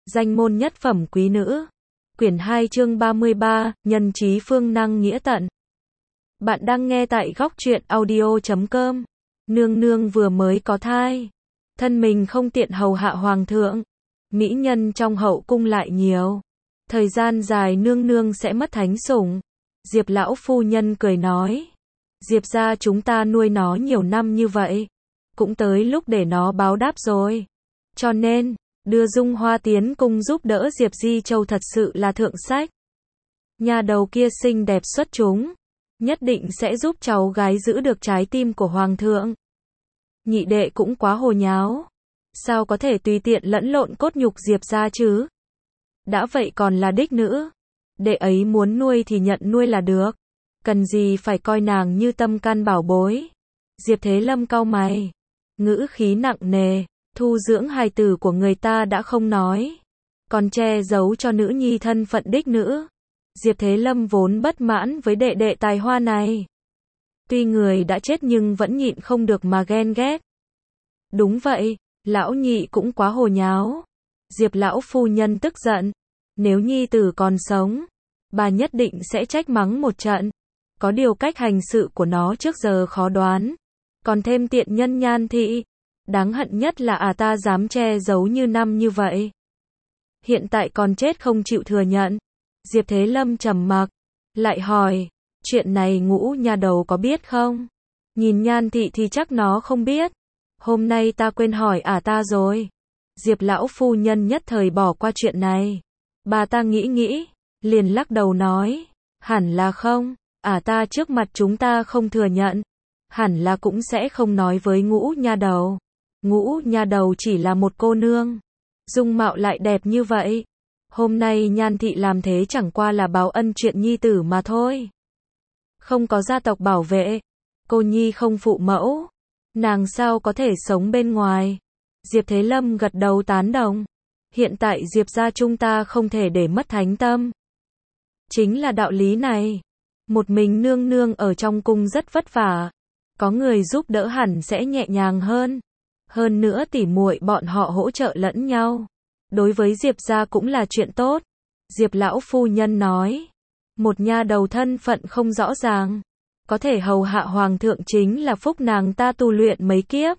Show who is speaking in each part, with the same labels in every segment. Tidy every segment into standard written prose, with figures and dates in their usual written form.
Speaker 1: Danh môn nhất phẩm quý nữ. Quyển 2 chương 33, nhân trí phương năng nghĩa tận. Bạn đang nghe tại góc truyện audio.com. Nương nương vừa mới có thai. Thân mình không tiện hầu hạ hoàng thượng. Mỹ nhân trong hậu cung lại nhiều. Thời gian dài nương nương sẽ mất thánh sủng. Diệp lão phu nhân cười nói. Diệp gia chúng ta nuôi nó nhiều năm như vậy. Cũng tới lúc để nó báo đáp rồi. Cho nên, đưa Dung Hoa tiến cung giúp đỡ Diệp Di Châu thật sự là thượng sách. Nhà đầu kia xinh đẹp xuất chúng. Nhất định sẽ giúp cháu gái giữ được trái tim của hoàng thượng. Nhị đệ cũng quá hồ nháo. Sao có thể tùy tiện lẫn lộn cốt nhục Diệp gia chứ? Đã vậy còn là đích nữ. Đệ ấy muốn nuôi thì nhận nuôi là được. Cần gì phải coi nàng như tâm can bảo bối. Diệp Thế Lâm cau mày. Ngữ khí nặng nề. Thu dưỡng hài tử của người ta đã không nói. Còn che giấu cho nữ nhi thân phận đích nữ. Diệp Thế Lâm vốn bất mãn với đệ đệ tài hoa này. Tuy người đã chết nhưng vẫn nhịn không được mà ghen ghét. Đúng vậy, lão nhị cũng quá hồ nháo. Diệp lão phu nhân tức giận. Nếu nhi tử còn sống, bà nhất định sẽ trách mắng một trận. Có điều cách hành sự của nó trước giờ khó đoán. Còn thêm tiện nhân Nhan thị. Đáng hận nhất là ta dám che giấu như năm như vậy. Hiện tại còn chết không chịu thừa nhận. Diệp Thế Lâm trầm mặc. Lại hỏi, chuyện này Ngũ nhà đầu có biết không? Nhìn Nhan thị thì chắc nó không biết. Hôm nay ta quên hỏi ta rồi. Diệp lão phu nhân nhất thời bỏ qua chuyện này. Bà ta nghĩ, liền lắc đầu nói. Hẳn là không, ta trước mặt chúng ta không thừa nhận. Hẳn là cũng sẽ không nói với Ngũ nhà đầu. Ngũ nhà đầu chỉ là một cô nương. Dung mạo lại đẹp như vậy. Hôm nay Nhan thị làm thế chẳng qua là báo ân chuyện nhi tử mà thôi. Không có gia tộc bảo vệ. Cô nhi không phụ mẫu. Nàng sao có thể sống bên ngoài. Diệp Thế Lâm gật đầu tán đồng. Hiện tại Diệp gia chúng ta không thể để mất thánh tâm. Chính là đạo lý này. Một mình nương nương ở trong cung rất vất vả. Có người giúp đỡ hẳn sẽ nhẹ nhàng hơn. Hơn nữa tỉ muội bọn họ hỗ trợ lẫn nhau. Đối với Diệp gia cũng là chuyện tốt. Diệp lão phu nhân nói. Một nha đầu thân phận không rõ ràng. Có thể hầu hạ hoàng thượng chính là phúc nàng ta tu luyện mấy kiếp.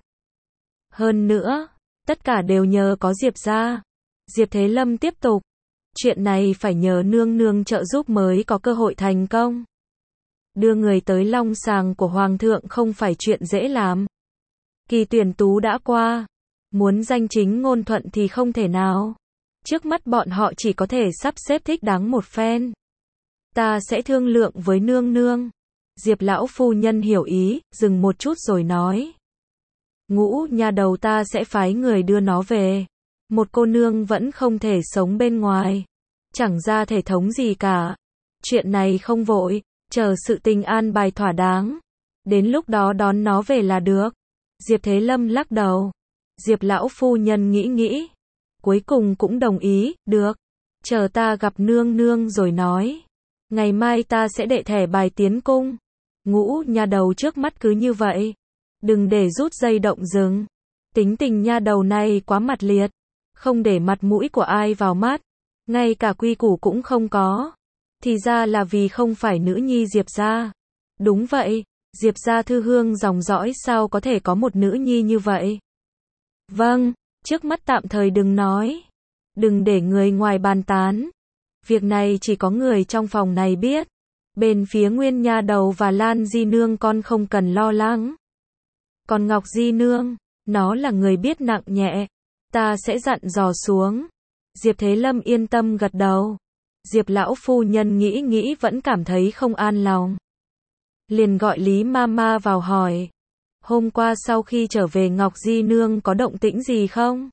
Speaker 1: Hơn nữa, tất cả đều nhờ có Diệp gia. Diệp Thế Lâm tiếp tục. Chuyện này phải nhờ nương nương trợ giúp mới có cơ hội thành công. Đưa người tới long sàng của hoàng thượng không phải chuyện dễ làm. Kỳ tuyển tú đã qua. Muốn danh chính ngôn thuận thì không thể nào. Trước mắt bọn họ chỉ có thể sắp xếp thích đáng một phen. Ta sẽ thương lượng với nương nương. Diệp lão phu nhân hiểu ý, dừng một chút rồi nói. Ngũ nhà đầu ta sẽ phái người đưa nó về. Một cô nương vẫn không thể sống bên ngoài. Chẳng ra thể thống gì cả. Chuyện này không vội, chờ sự tình an bài thỏa đáng. Đến lúc đó đón nó về là được. Diệp Thế Lâm lắc đầu. Diệp lão phu nhân nghĩ. Cuối cùng cũng đồng ý, được. Chờ ta gặp nương nương rồi nói. Ngày mai ta sẽ đệ thẻ bài tiến cung. Ngũ nhà đầu trước mắt cứ như vậy. Đừng để rút dây động rừng. Tính tình nha đầu này quá mặt liệt. Không để mặt mũi của ai vào mắt. Ngay cả quy củ cũng không có. Thì ra là vì không phải nữ nhi Diệp gia. Đúng vậy. Diệp gia thư hương dòng dõi sao có thể có một nữ nhi như vậy? Vâng, trước mắt tạm thời đừng nói. Đừng để người ngoài bàn tán. Việc này chỉ có người trong phòng này biết. Bên phía Nguyên nha đầu và Lan Di Nương con không cần lo lắng. Còn Ngọc Di Nương, nó là người biết nặng nhẹ. Ta sẽ dặn dò xuống. Diệp Thế Lâm yên tâm gật đầu. Diệp lão phu nhân nghĩ vẫn cảm thấy không an lòng. Liền gọi Lý Mama vào hỏi. Hôm qua sau khi trở về Ngọc Di Nương có động tĩnh gì không?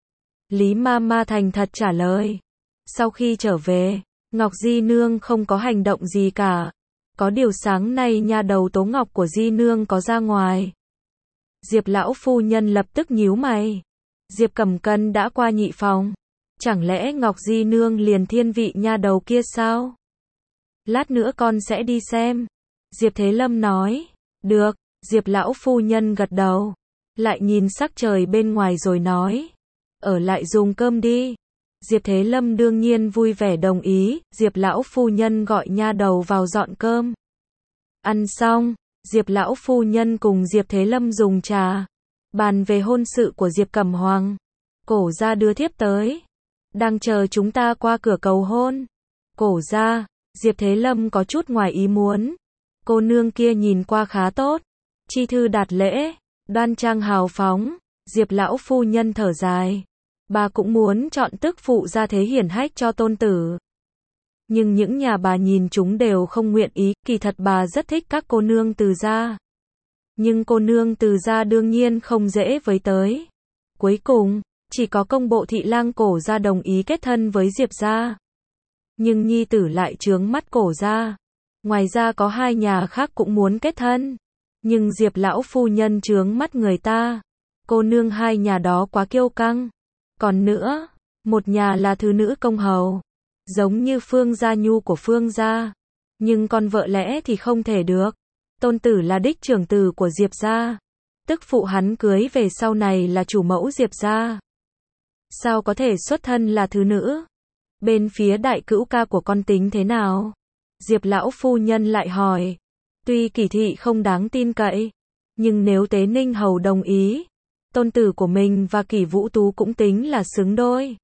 Speaker 1: Lý Mama thành thật trả lời. Sau khi trở về, Ngọc Di Nương không có hành động gì cả. Có điều sáng nay nha đầu Tố Ngọc của Di Nương có ra ngoài. Diệp lão phu nhân lập tức nhíu mày. Diệp Cẩm Cân đã qua nhị phòng. Chẳng lẽ Ngọc Di Nương liền thiên vị nha đầu kia sao? Lát nữa con sẽ đi xem. Diệp Thế Lâm nói. Được. Diệp lão phu nhân gật đầu. Lại nhìn sắc trời bên ngoài rồi nói. Ở lại dùng cơm đi. Diệp Thế Lâm đương nhiên vui vẻ đồng ý, Diệp lão phu nhân gọi nha đầu vào dọn cơm. Ăn xong, Diệp lão phu nhân cùng Diệp Thế Lâm dùng trà, bàn về hôn sự của Diệp Cẩm Hoàng. Cổ gia đưa thiếp tới, đang chờ chúng ta qua cửa cầu hôn. Cổ gia, Diệp Thế Lâm có chút ngoài ý muốn. Cô nương kia nhìn qua khá tốt, chi thư đạt lễ, đoan trang hào phóng. Diệp lão phu nhân thở dài, bà cũng muốn chọn tức phụ gia thế hiển hách cho tôn tử. Nhưng những nhà bà nhìn chúng đều không nguyện ý, kỳ thật bà rất thích các cô nương từ gia. Nhưng cô nương từ gia đương nhiên không dễ với tới. Cuối cùng, chỉ có công bộ thị lang cổ gia đồng ý kết thân với Diệp gia. Nhưng nhi tử lại chướng mắt cổ gia. Ngoài ra có hai nhà khác cũng muốn kết thân. Nhưng Diệp lão phu nhân chướng mắt người ta. Cô nương hai nhà đó quá kiêu căng. Còn nữa, một nhà là thứ nữ công hầu, giống như Phương Gia Nhu của Phương gia. Nhưng con vợ lẽ thì không thể được. Tôn tử là đích trưởng tử của Diệp gia. Tức phụ hắn cưới về sau này là chủ mẫu Diệp gia. Sao có thể xuất thân là thứ nữ? Bên phía đại cữu ca của con tính thế nào? Diệp lão phu nhân lại hỏi. Tuy kỳ thị không đáng tin cậy, nhưng nếu Tế Ninh hầu đồng ý, tôn tử của mình và Kỷ Vũ Tú cũng tính là xứng đôi.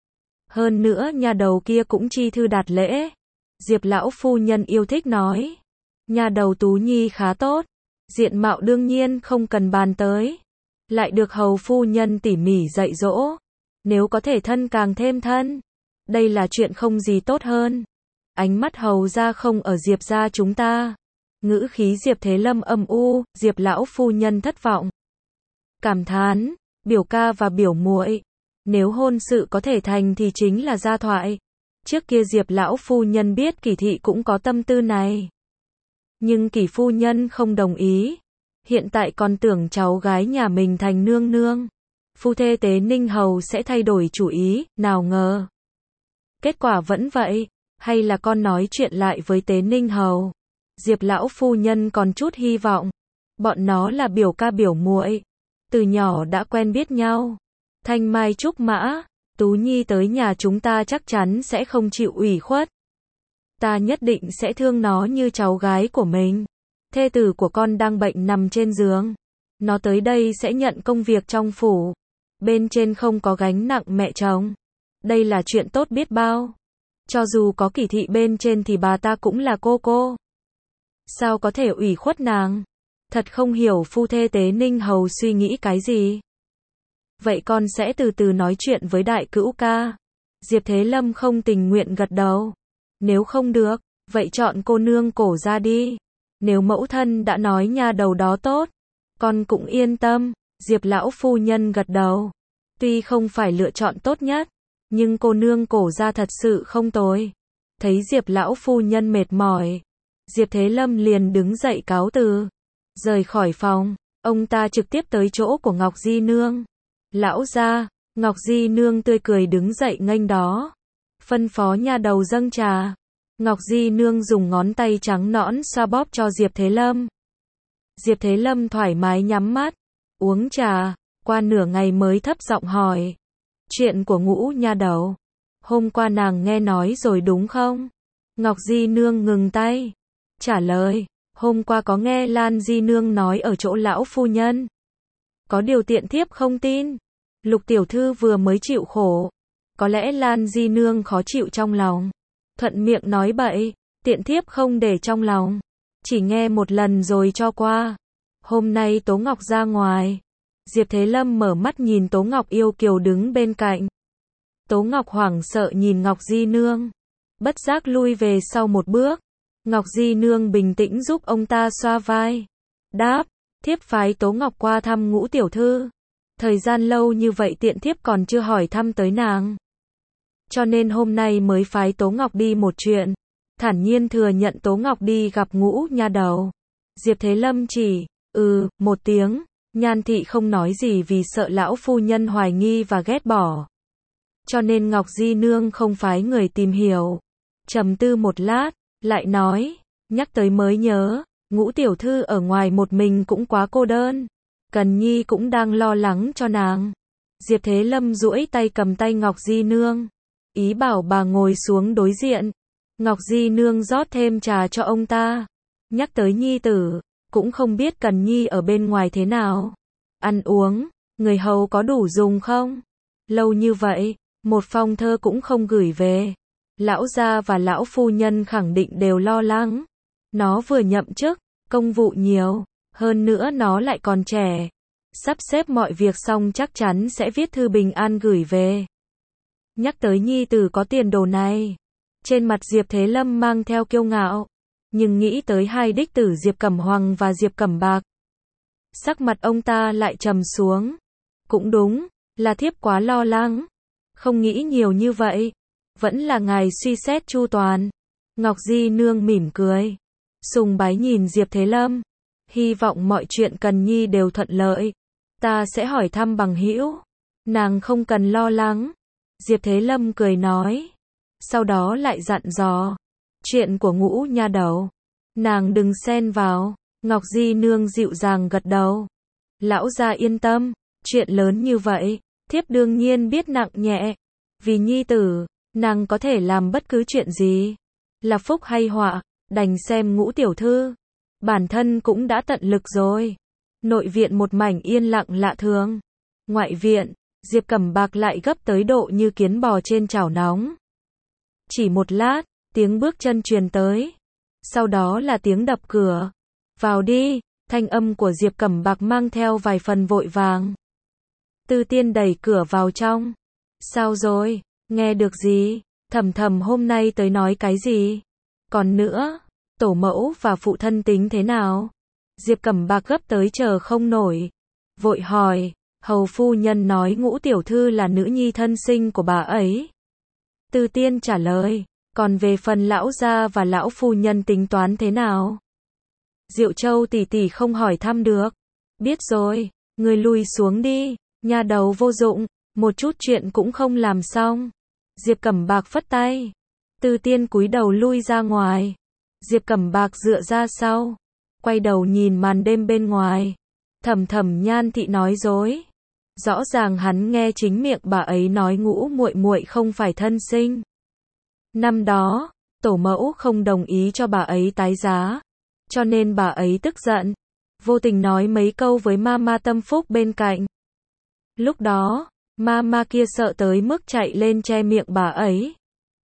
Speaker 1: Hơn nữa nhà đầu kia cũng chi thư đạt lễ. Diệp lão phu nhân yêu thích nói. Nhà đầu Tú Nhi khá tốt, diện mạo đương nhiên không cần bàn tới. Lại được hầu phu nhân tỉ mỉ dạy dỗ. Nếu có thể thân càng thêm thân. Đây là chuyện không gì tốt hơn. Ánh mắt hầu ra không ở Diệp gia chúng ta. Ngữ khí Diệp Thế Lâm âm u, Diệp lão phu nhân thất vọng. Cảm thán, biểu ca và biểu muội, nếu hôn sự có thể thành thì chính là gia thoại. Trước kia Diệp lão phu nhân biết Kỷ thị cũng có tâm tư này. Nhưng Kỷ phu nhân không đồng ý. Hiện tại còn tưởng cháu gái nhà mình thành nương nương. Phu thê Tế Ninh hầu sẽ thay đổi chủ ý, nào ngờ. Kết quả vẫn vậy, hay là con nói chuyện lại với Tế Ninh hầu. Diệp lão phu nhân còn chút hy vọng. Bọn nó là biểu ca biểu muội, từ nhỏ đã quen biết nhau. Thanh mai trúc mã, Tú Nhi tới nhà chúng ta chắc chắn sẽ không chịu ủy khuất. Ta nhất định sẽ thương nó như cháu gái của mình. Thê tử của con đang bệnh nằm trên giường. Nó tới đây sẽ nhận công việc trong phủ. Bên trên không có gánh nặng mẹ chồng. Đây là chuyện tốt biết bao. Cho dù có Kỷ thị bên trên thì bà ta cũng là cô. Sao có thể ủy khuất nàng? Thật không hiểu phu thê Tế Ninh hầu suy nghĩ cái gì. Vậy con sẽ từ từ nói chuyện với đại cữu ca. Diệp Thế Lâm không tình nguyện gật đầu. Nếu không được, vậy chọn cô nương cổ ra đi. Nếu mẫu thân đã nói nhà đầu đó tốt, con cũng yên tâm. Diệp lão phu nhân gật đầu. Tuy không phải lựa chọn tốt nhất, nhưng cô nương cổ ra thật sự không tồi. Thấy Diệp lão phu nhân mệt mỏi, Diệp Thế Lâm liền đứng dậy cáo từ. Rời khỏi phòng, ông ta trực tiếp tới chỗ của Ngọc Di Nương. Lão gia, Ngọc Di Nương tươi cười đứng dậy nghênh đó. Phân phó nha đầu dâng trà. Ngọc Di Nương dùng ngón tay trắng nõn xoa bóp cho Diệp Thế Lâm. Diệp Thế Lâm thoải mái nhắm mắt, uống trà, qua nửa ngày mới thấp giọng hỏi. Chuyện của Ngũ nha đầu, hôm qua nàng nghe nói rồi đúng không? Ngọc Di Nương ngừng tay, trả lời. Hôm qua có nghe Lan Di Nương nói ở chỗ lão phu nhân. Có điều tiện thiếp không tin. Lục tiểu thư vừa mới chịu khổ. Có lẽ Lan Di Nương khó chịu trong lòng. Thuận miệng nói bậy, tiện thiếp không để trong lòng. Chỉ nghe một lần rồi cho qua. Hôm nay Tố Ngọc ra ngoài. Diệp Thế Lâm mở mắt nhìn Tố Ngọc yêu kiều đứng bên cạnh. Tố Ngọc hoảng sợ nhìn Ngọc Di Nương. Bất giác lui về sau một bước. Ngọc Di Nương bình tĩnh giúp ông ta xoa vai. Đáp, thiếp phái Tố Ngọc qua thăm Ngũ tiểu thư. Thời gian lâu như vậy tiện thiếp còn chưa hỏi thăm tới nàng. Cho nên hôm nay mới phái Tố Ngọc đi một chuyện. Thản nhiên thừa nhận Tố Ngọc đi gặp Ngũ nha đầu. Diệp Thế Lâm chỉ, một tiếng. Nhan thị không nói gì vì sợ lão phu nhân hoài nghi và ghét bỏ. Cho nên Ngọc Di Nương không phái người tìm hiểu. Trầm tư một lát, lại nói, nhắc tới mới nhớ, Ngũ tiểu thư ở ngoài một mình cũng quá cô đơn. Cần Nhi cũng đang lo lắng cho nàng. Diệp Thế Lâm duỗi tay cầm tay Ngọc Di Nương. ý bảo bà ngồi xuống đối diện. Ngọc Di Nương rót thêm trà cho ông ta. Nhắc tới nhi tử, cũng không biết Cần Nhi ở bên ngoài thế nào. Ăn uống, người hầu có đủ dùng không? Lâu như vậy, một phong thơ cũng không gửi về. Lão gia và lão phu nhân khẳng định đều lo lắng. Nó vừa nhậm chức, công vụ nhiều, hơn nữa nó lại còn trẻ. Sắp xếp mọi việc xong chắc chắn sẽ viết thư bình an gửi về. Nhắc tới nhi tử có tiền đồ này, trên mặt Diệp Thế Lâm mang theo kiêu ngạo, nhưng nghĩ tới hai đích tử Diệp Cẩm Hoàng và Diệp Cẩm Bạc, sắc mặt ông ta lại trầm xuống. Cũng đúng, là thiếp quá lo lắng, không nghĩ nhiều như vậy, vẫn là ngài suy xét chu toàn. Ngọc Di Nương mỉm cười, sùng bái nhìn Diệp Thế Lâm, hy vọng mọi chuyện Cần Nhi đều thuận lợi. Ta sẽ hỏi thăm bằng hữu, nàng không cần lo lắng. Diệp Thế Lâm cười nói, sau đó lại dặn dò, chuyện của Ngũ nha đầu, nàng đừng xen vào. Ngọc Di Nương dịu dàng gật đầu, lão gia yên tâm, chuyện lớn như vậy, thiếp đương nhiên biết nặng nhẹ. Vì nhi tử, nàng có thể làm bất cứ chuyện gì, là phúc hay họa, đành xem Ngũ tiểu thư. Bản thân cũng đã tận lực rồi. Nội viện một mảnh yên lặng lạ thường. Ngoại viện, Diệp Cẩm Bạc lại gấp tới độ như kiến bò trên chảo nóng. Chỉ một lát, tiếng bước chân truyền tới. Sau đó là tiếng đập cửa. Vào đi, thanh âm của Diệp Cẩm Bạc mang theo vài phần vội vàng. Tư Tiên đẩy cửa vào trong. Sao rồi, nghe được gì? Thầm thầm hôm nay tới nói cái gì? Còn nữa, tổ mẫu và phụ thân tính thế nào? Diệp Cẩm Bạc gấp tới chờ không nổi. Vội hỏi, hầu phu nhân nói Ngũ tiểu thư là nữ nhi thân sinh của bà ấy. Tư Tiên trả lời, còn về phần lão gia và lão phu nhân tính toán thế nào? Diệu Châu tỷ tỷ không hỏi thăm được. Biết rồi, người lui xuống đi, nha đầu vô dụng, một chút chuyện cũng không làm xong. Diệp Cẩm Bạc phất tay. Tư Tiên cúi đầu lui ra ngoài. Diệp Cẩm Bạc dựa ra sau, quay đầu nhìn màn đêm bên ngoài. Thầm thầm Nhan thị nói dối. Rõ ràng hắn nghe chính miệng bà ấy nói Ngũ muội muội không phải thân sinh. Năm đó, tổ mẫu không đồng ý cho bà ấy tái giá, cho nên bà ấy tức giận, vô tình nói mấy câu với mama Tâm Phúc bên cạnh. Lúc đó, mama kia sợ tới mức chạy lên che miệng bà ấy.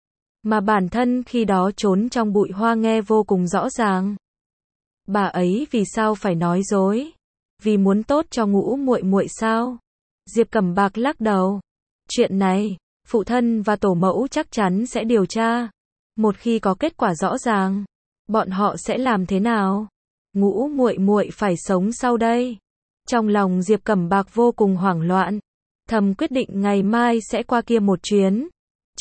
Speaker 1: Mà bản thân khi đó trốn trong bụi hoa nghe vô cùng rõ ràng. Bà ấy vì sao phải nói dối? Vì muốn tốt cho Ngũ muội muội sao? Diệp Cẩm Bạc lắc đầu. Chuyện này, phụ thân và tổ mẫu chắc chắn sẽ điều tra. Một khi có kết quả rõ ràng, bọn họ sẽ làm thế nào? Ngũ muội muội phải sống sau đây. Trong lòng Diệp Cẩm Bạc vô cùng hoảng loạn, thầm quyết định ngày mai sẽ qua kia một chuyến.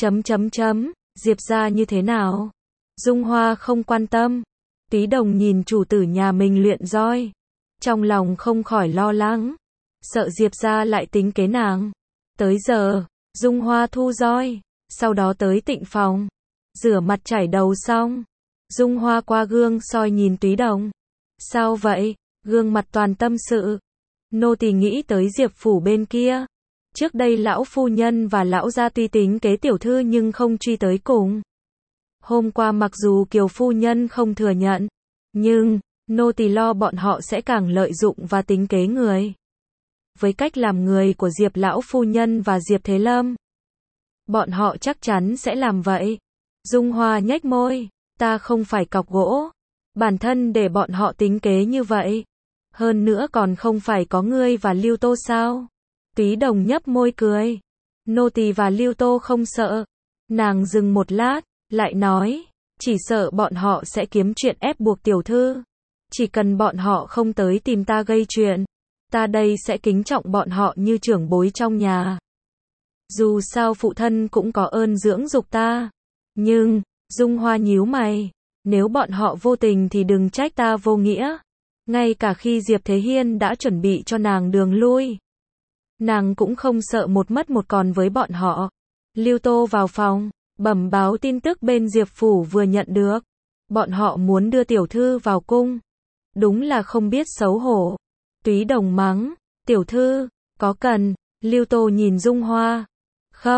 Speaker 1: Diệp gia như thế nào? Dung Hoa không quan tâm. Túy Đồng nhìn chủ tử nhà mình luyện roi, trong lòng không khỏi lo lắng, sợ Diệp gia lại tính kế nàng. Tới giờ, Dung Hoa thu roi, sau đó tới tịnh phòng, rửa mặt chải đầu xong, Dung Hoa qua gương soi nhìn Túy Đồng. Sao vậy? Gương mặt toàn tâm sự. Nô tỳ nghĩ tới Diệp phủ bên kia. Trước đây lão phu nhân và lão gia tuy tính kế tiểu thư nhưng không truy tới cùng. Hôm qua mặc dù Kiều phu nhân không thừa nhận, nhưng nô tỳ lo bọn họ sẽ càng lợi dụng và tính kế người. Với cách làm người của Diệp lão phu nhân và Diệp Thế Lâm, bọn họ chắc chắn sẽ làm vậy. Dung Hoa nhếch môi, ta không phải cọc gỗ, bản thân để bọn họ tính kế như vậy. Hơn nữa còn không phải có ngươi và Lưu Tô sao? Túy Đồng nhấp môi cười. Nô tỳ và Lưu Tô không sợ. Nàng dừng một lát, lại nói, chỉ sợ bọn họ sẽ kiếm chuyện ép buộc tiểu thư. Chỉ cần bọn họ không tới tìm ta gây chuyện, ta đây sẽ kính trọng bọn họ như trưởng bối trong nhà. Dù sao phụ thân cũng có ơn dưỡng dục ta. Nhưng, Dung Hoa nhíu mày, nếu bọn họ vô tình thì đừng trách ta vô nghĩa. Ngay cả khi Diệp Thế Hiên đã chuẩn bị cho nàng đường lui, nàng cũng không sợ một mất một còn với bọn họ. Lưu Tô vào phòng, bẩm báo tin tức bên Diệp phủ vừa nhận được. Bọn họ muốn đưa tiểu thư vào cung. Đúng là không biết xấu hổ. Túy Đồng mắng, tiểu thư, có cần? Lưu Tô nhìn Dung Hoa. Không,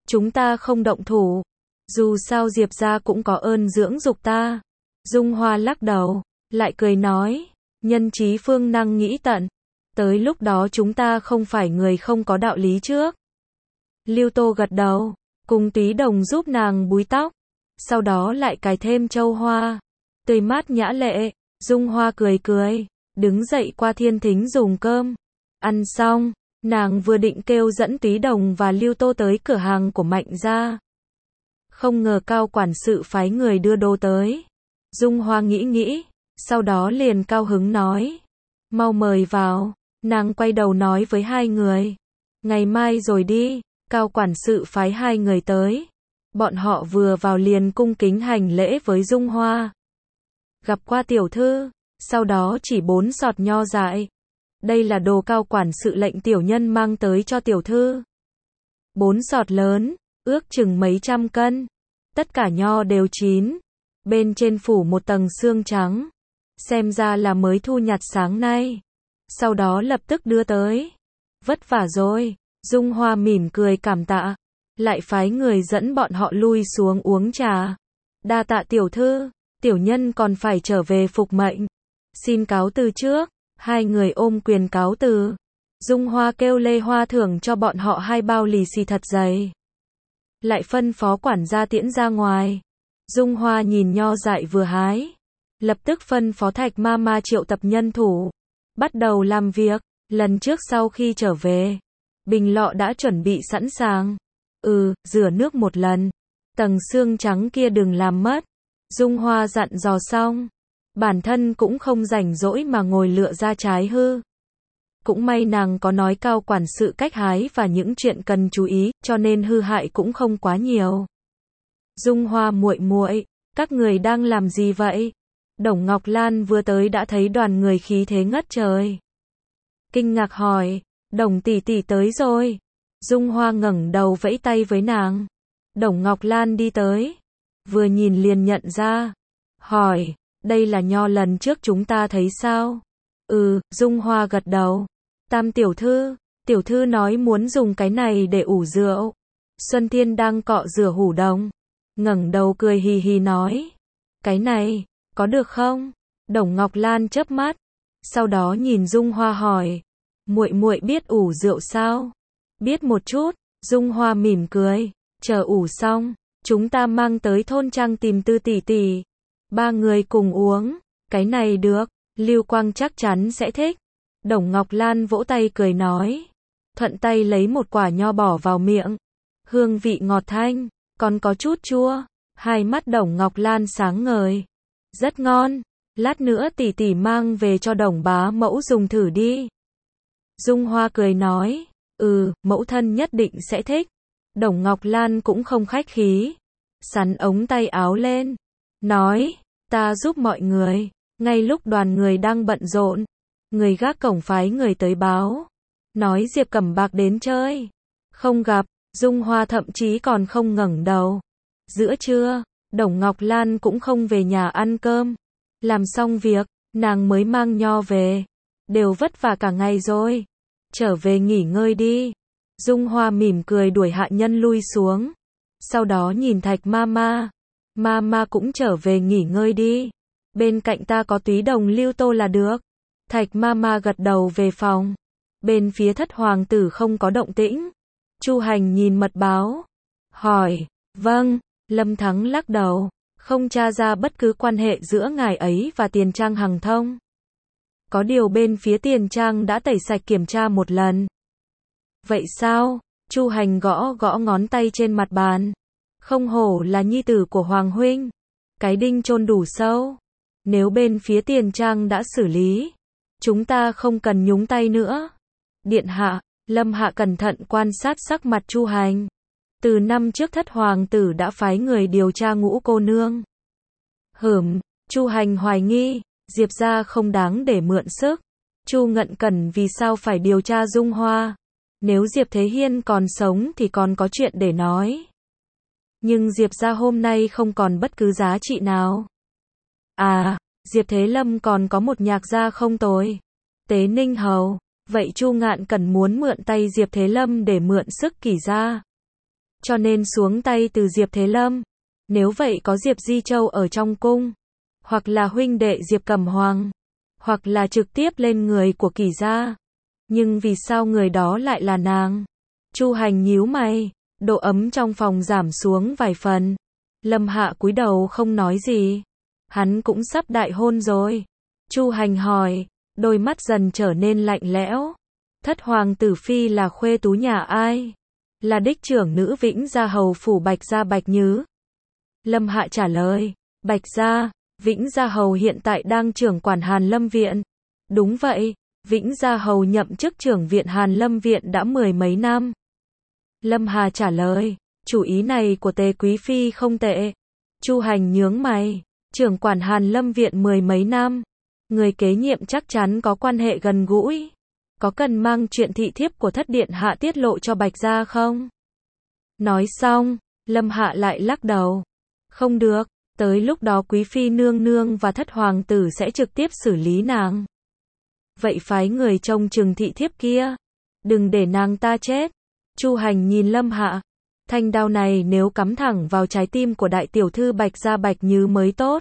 Speaker 1: chúng ta không động thủ. Dù sao Diệp gia cũng có ơn dưỡng dục ta. Dung Hoa lắc đầu, lại cười nói, nhân trí phương năng nghĩ tận. Tới lúc đó chúng ta không phải người không có đạo lý trước. Lưu Tô gật đầu, cùng Túy Đồng giúp nàng búi tóc, sau đó lại cài thêm châu hoa, tươi mát nhã lệ. Dung Hoa cười cười, đứng dậy qua thiên thính dùng cơm. Ăn xong, nàng vừa định kêu dẫn Túy Đồng và Lưu Tô tới cửa hàng của Mạnh gia. Không ngờ Cao quản sự phái người đưa đồ tới. Dung Hoa nghĩ nghĩ, sau đó liền cao hứng nói, mau mời vào. Nàng quay đầu nói với hai người, ngày mai rồi đi. Cao quản sự phái hai người tới. Bọn họ vừa vào liền cung kính hành lễ với Dung Hoa. Gặp qua tiểu thư, sau đó chỉ 4 sọt nho dại. Đây là đồ cao quản sự lệnh tiểu nhân mang tới cho tiểu thư. 4 sọt lớn, ước chừng mấy trăm cân. Tất cả nho đều chín. Bên trên phủ một tầng sương trắng. Xem ra là mới thu nhặt sáng nay. Sau đó lập tức đưa tới. Vất vả rồi. Dung Hoa mỉm cười cảm tạ. Lại phái người dẫn bọn họ lui xuống uống trà. Đa tạ tiểu thư, tiểu nhân còn phải trở về phục mệnh. Xin cáo từ trước. Hai người ôm quyền cáo từ. Dung Hoa kêu Lê Hoa thưởng cho bọn họ 2 bao lì xì thật dày. Lại phân phó quản gia tiễn ra ngoài. Dung Hoa nhìn nho dại vừa hái. Lập tức phân phó Thạch Mama triệu tập nhân thủ. Bắt đầu làm việc. Lần trước sau khi trở về, bình lọ đã chuẩn bị sẵn sàng. Rửa nước một lần. Tầng xương trắng kia đừng làm mất. Dung Hoa dặn dò xong. Bản thân cũng không rảnh rỗi mà ngồi lựa ra trái hư. Cũng may nàng có nói Cao quản sự cách hái và những chuyện cần chú ý, cho nên hư hại cũng không quá nhiều. Dung Hoa muội muội, các người đang làm gì vậy? Đồng Ngọc Lan vừa tới đã thấy đoàn người khí thế ngất trời. Kinh ngạc hỏi, Đồng tỷ tỷ tới rồi. Dung Hoa ngẩng đầu vẫy tay với nàng. Đồng Ngọc Lan đi tới, vừa nhìn liền nhận ra, hỏi, đây là nho lần trước chúng ta thấy sao? Dung Hoa gật đầu. Tam tiểu thư nói muốn dùng cái này để ủ rượu. Xuân Thiên đang cọ rửa hủ đồng, ngẩng đầu cười hì hì nói, cái này, có được không? Đồng Ngọc Lan chớp mắt, sau đó nhìn Dung Hoa hỏi, muội muội biết ủ rượu sao? Biết một chút. Dung Hoa mỉm cười, chờ ủ xong, chúng ta mang tới thôn trang tìm Tư tỷ tỷ. 3 người cùng uống, cái này được, Lưu Quang chắc chắn sẽ thích. Đồng Ngọc Lan vỗ tay cười nói, thuận tay lấy một quả nho bỏ vào miệng. Hương vị ngọt thanh, còn có chút chua. Hai mắt Đồng Ngọc Lan sáng ngời. Rất ngon, lát nữa tỷ tỷ mang về cho Đồng bá mẫu dùng thử đi. Dung Hoa cười nói, mẫu thân nhất định sẽ thích. Đồng Ngọc Lan cũng không khách khí, sắn ống tay áo lên, nói, ta giúp mọi người. Ngay lúc đoàn người đang bận rộn, người gác cổng phái người tới báo, nói Diệp Cẩm Bạc đến chơi. Không gặp. Dung Hoa thậm chí còn không ngẩng đầu. Giữa trưa, Đồng Ngọc Lan cũng không về nhà ăn cơm. Làm xong việc, nàng mới mang nho về. Đều vất vả cả ngày rồi. Trở về nghỉ ngơi đi. Dung Hoa mỉm cười đuổi hạ nhân lui xuống. Sau đó nhìn Thạch Mama. Mama cũng trở về nghỉ ngơi đi. Bên cạnh ta có Túy Đồng Lưu Tô là được. Thạch Mama gật đầu về phòng. Bên phía Thất hoàng tử không có động tĩnh. Chu Hành nhìn mật báo, hỏi, vâng. Lâm Thắng lắc đầu, không tra ra bất cứ quan hệ giữa ngài ấy và Tiền Trang Hằng Thông. Có điều bên phía Tiền Trang đã tẩy sạch kiểm tra một lần. Vậy sao? Chu Hành gõ gõ ngón tay trên mặt bàn. Không hổ là nhi tử của Hoàng huynh. Cái đinh chôn đủ sâu. Nếu bên phía Tiền Trang đã xử lý, chúng ta không cần nhúng tay nữa. Điện hạ. Lâm Hạ cẩn thận quan sát sắc mặt Chu Hành. Từ năm trước Thất hoàng tử đã phái người điều tra Ngũ cô nương. Chu Hành hoài nghi, Diệp gia không đáng để mượn sức. Chu Ngận Cẩn vì sao phải điều tra Dung Hoa? Nếu Diệp Thế Hiên còn sống thì còn có chuyện để nói. Nhưng Diệp gia hôm nay không còn bất cứ giá trị nào. Diệp Thế Lâm còn có một nhạc gia không tồi. Tế Ninh Hầu. Vậy Chu Ngạn Cẩn muốn mượn tay Diệp Thế Lâm để mượn sức Kỷ gia. cho nên xuống tay từ Diệp Thế Lâm. Nếu vậy có Diệp Di Châu ở trong cung, hoặc là huynh đệ Diệp Cẩm Hoàng, hoặc là trực tiếp lên người của Kỷ gia. Nhưng vì sao người đó lại là nàng? Chu Hành nhíu mày, độ ấm trong phòng giảm xuống vài phần. Lâm Hạ cúi đầu không nói gì. Hắn cũng sắp đại hôn rồi. Chu Hành hỏi, đôi mắt dần trở nên lạnh lẽo. Thất hoàng tử phi là khuê tú nhà ai? Là đích trưởng nữ Vĩnh Gia hầu phủ Bạch Gia Bạch Nhứ. Lâm Hạ trả lời, Bạch Gia, Vĩnh Gia hầu hiện tại đang trưởng quản Hàn Lâm viện. Đúng vậy, Vĩnh Gia hầu nhậm chức trưởng viện Hàn Lâm viện đã 10 mấy năm. Lâm Hà trả lời, chủ ý này của Tề quý phi không tệ. Chu Hành nhướng mày, trưởng quản Hàn Lâm viện 10 mấy năm, người kế nhiệm chắc chắn có quan hệ gần gũi. Có cần mang chuyện thị thiếp của thất điện hạ tiết lộ cho Bạch Gia không? Nói xong, Lâm Hạ lại lắc đầu. Không được, tới lúc đó quý phi nương nương và thất hoàng tử sẽ trực tiếp xử lý nàng. Vậy phái người trông chừng thị thiếp kia, đừng để nàng ta chết. Chu Hành nhìn Lâm Hạ, thanh đao này nếu cắm thẳng vào trái tim của đại tiểu thư Bạch Gia Bạch Nhứ mới tốt.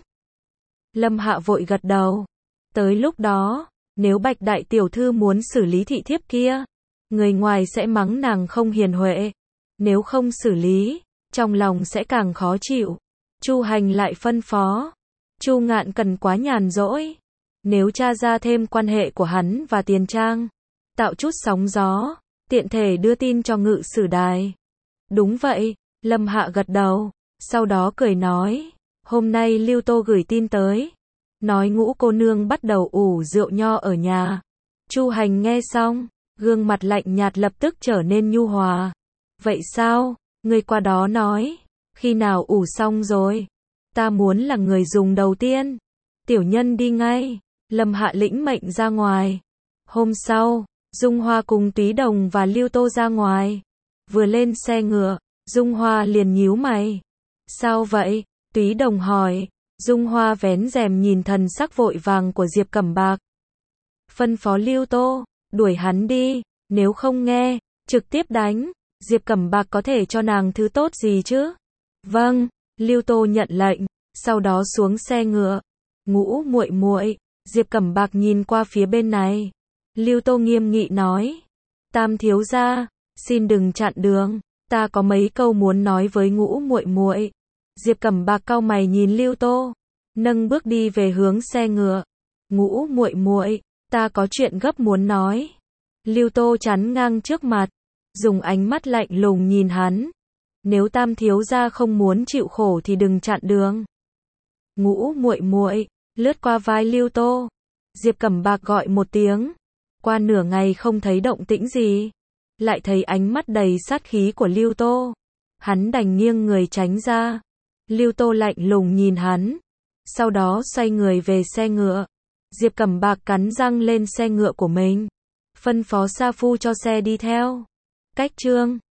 Speaker 1: Lâm Hạ vội gật đầu. Tới lúc đó, nếu Bạch đại tiểu thư muốn xử lý thị thiếp kia, người ngoài sẽ mắng nàng không hiền huệ. Nếu không xử lý, trong lòng sẽ càng khó chịu. Chu Hành lại phân phó, Chu Ngạn cần quá nhàn rỗi. Nếu tra ra thêm quan hệ của hắn và Tiền Trang, tạo chút sóng gió, tiện thể đưa tin cho Ngự Sử Đài. Đúng vậy, Lâm Hạ gật đầu, sau đó cười nói, hôm nay Lưu Tô gửi tin tới, nói Ngũ cô nương bắt đầu ủ rượu nho ở nhà. Chu Hành nghe xong, gương mặt lạnh nhạt lập tức trở nên nhu hòa. Vậy sao, người qua đó nói, khi nào ủ xong rồi? Ta muốn là người dùng đầu tiên. Tiểu nhân đi ngay. Lâm Hạ lĩnh mệnh ra ngoài. Hôm sau, Dung Hoa cùng Túy Đồng và Lưu Tô ra ngoài. Vừa lên xe ngựa, Dung Hoa liền nhíu mày. Sao vậy? Túy Đồng hỏi. Dung Hoa vén rèm nhìn thần sắc vội vàng của Diệp Cẩm Bạc. Phân phó Lưu Tô, đuổi hắn đi, nếu không nghe, trực tiếp đánh. Diệp Cẩm Bạc có thể cho nàng thứ tốt gì chứ? Vâng, Lưu Tô nhận lệnh, sau đó xuống xe ngựa. Ngũ muội muội. Diệp Cẩm Bạc nhìn qua phía bên này. Lưu Tô nghiêm nghị nói, Tam thiếu gia, xin đừng chặn đường, ta có mấy câu muốn nói với Ngũ muội muội. Diệp Cẩm Bạc cau mày nhìn Lưu Tô, nâng bước đi về hướng xe ngựa. Ngũ muội muội, ta có chuyện gấp muốn nói. Lưu Tô chắn ngang trước mặt, dùng ánh mắt lạnh lùng nhìn hắn. Nếu Tam thiếu gia không muốn chịu khổ thì đừng chặn đường. Ngũ muội muội, lướt qua vai Lưu Tô. Diệp Cẩm Bạc gọi một tiếng. Qua nửa ngày không thấy động tĩnh gì, lại thấy ánh mắt đầy sát khí của Lưu Tô. Hắn đành nghiêng người tránh ra. Lưu Tô lạnh lùng nhìn hắn, sau đó xoay người về xe ngựa. Diệp Cẩm Bạc cắn răng lên xe ngựa của mình, phân phó sa phu cho xe đi theo. Cách chương